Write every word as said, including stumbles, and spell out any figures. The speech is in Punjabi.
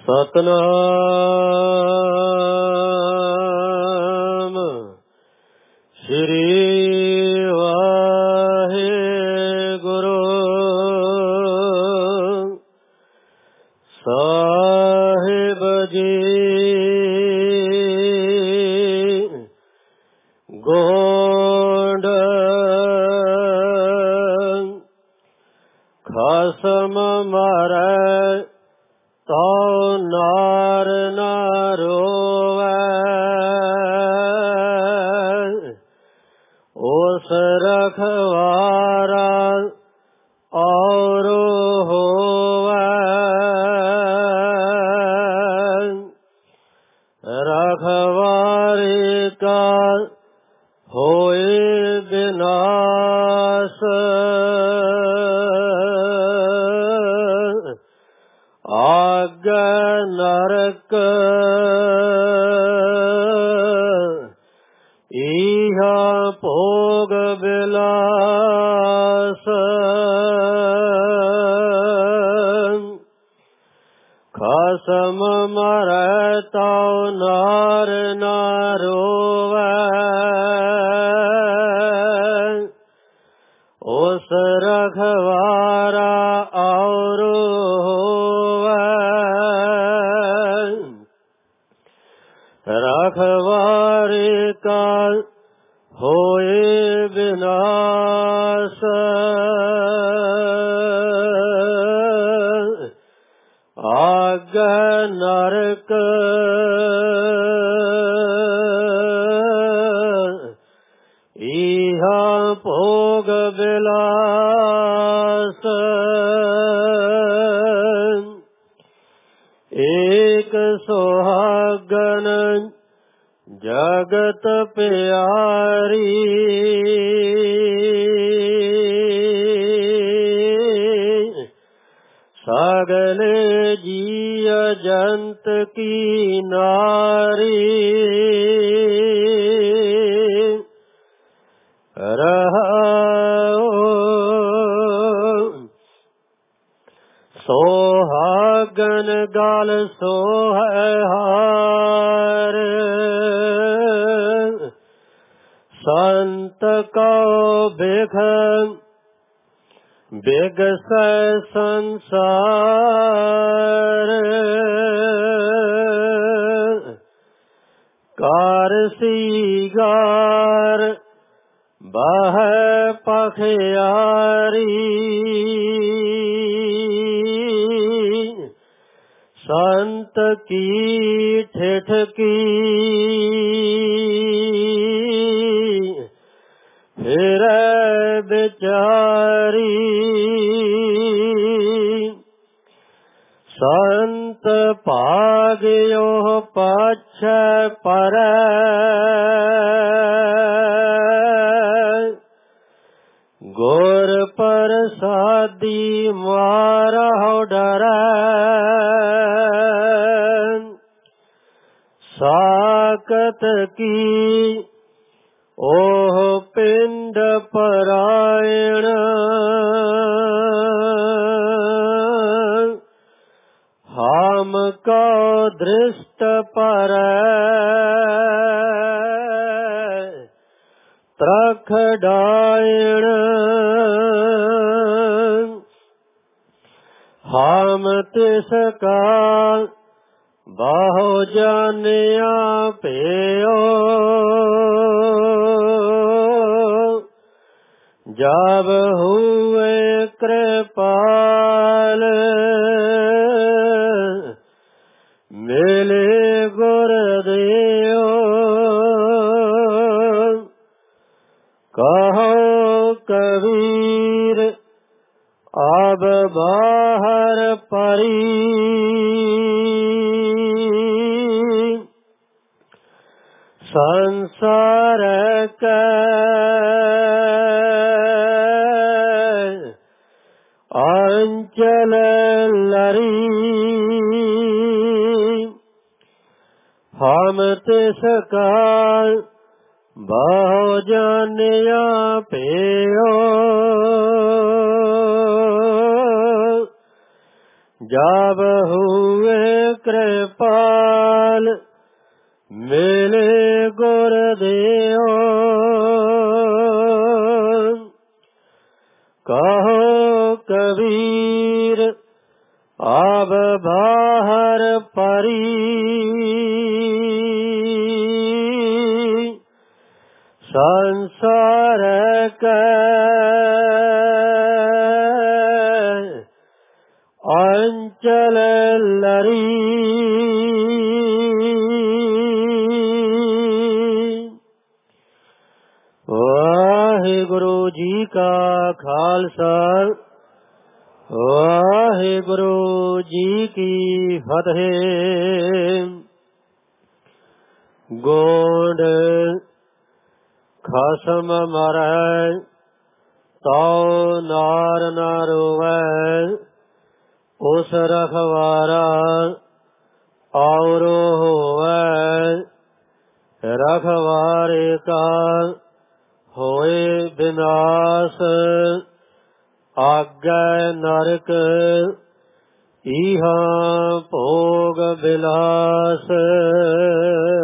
ਸਤਨਾਮ ਸ੍ਰੀ ਵਾਹਿਗੁਰੂ ਸਾਹਿਬ ਜੀ। ਗੋਂਡ ਖਸਮ ਮਾਰੈ ਤਉ ਨਾਰ ਨਾ ਰੋਵੈ, ਉਸ ਰਖਵਾਰਾ ਔਰ ਹੋਵੈ। ਰਖਵਾਰੇ ਕਾ ਹੋਏ ਬਿਨਾਸ਼, ਆਗੈ ਨਰਕ ਇਹਾ ਭੋਗ ਬਿਲਾਸ। ਖਸਮ ਮਰੈ ਤਉ ਨਾਰ ਨਾ ਰੋਵੈ, ਉਸ ਰਖਵਾਰਾ ਔਰ ਰਖਵਾਰੇ ਕਾ ਹੋਏ ਬਿਨਾਸ਼, ਆਗੈ ਨਰਕ ਇਹਾ ਭੋਗ ਬਿਲਾਸ। ਏਕ ਸੁਹਾਗਨ ਜਗਤ ਪਿਆਰੀ, ਸਗਲੇ ਜੀਅ ਜੰਤ ਕੀ ਨਾਰੀ। ਰਹਾਉ ਸੁਹਾਗਨ ਗਲ ਸੋਹੈ ਹਾਰ, ਸੰਤ ਕਉ ਬਿਖ ਬਿਗਸੈ ਸੰਸਾਰ। ਕਾਰ ਸੀਗਾਰ ਬਾਹੈ ਪਖਿਆਰੀ, ਸੰਤ ਕੀ ਠਿਠ ਕੀ ਫਿਰੈ ਵਿਚਾਰੀ। ਸੰਤ ਭਾਗਿਓ ਪਾਛੈ ਪਰੈ, ਗੁਰ ਪ੍ਰਸਾਦੀ ਮਾਰਹੁ ਡਰੈ। ਸਾਕਤ ਕੀ ਓਹ ਪਿੰਡ ਪਰਾਇਣ, ਹਾਮ ਕਉ ਦ੍ਰਿਸ਼ਟ ਪਰੈ। ਤਰਖ ਡਾਇਣ ਹਾਮ ਤਿਸ ਕਾ ਬਾਹੁ ਜਾਣਿਆ ਭਿਓ, ਜਬ ਹੁਏ ਕਿਰਪਾਲ ਮਿਲੇ ਗੁਰਦੇਵ। ਕਹੋ ਕਬੀਰ ਆਬ ਬਾਹਰ ਪਰੀ, ਸੰਸਾਰ ਕੈ ਅੰਚਲ ਲਰੀ। ਹਮ ਤਿਸ ਕਾ ਬਹੁ ਜਾਣਿਆ ਭਿਓ, जब हुए कृपाल मिले गुरुदेव कहो कबीर अब बाहर परी संसार के अंचल लरी वाहिगुरु जी का खालसा वाहिगुरु जी की फतेह। गोंड खसम मरै तो नार न रोवै उस रखवारा और होवै रखवारे का होए विनाश आगे नरक इहा भोग विलास।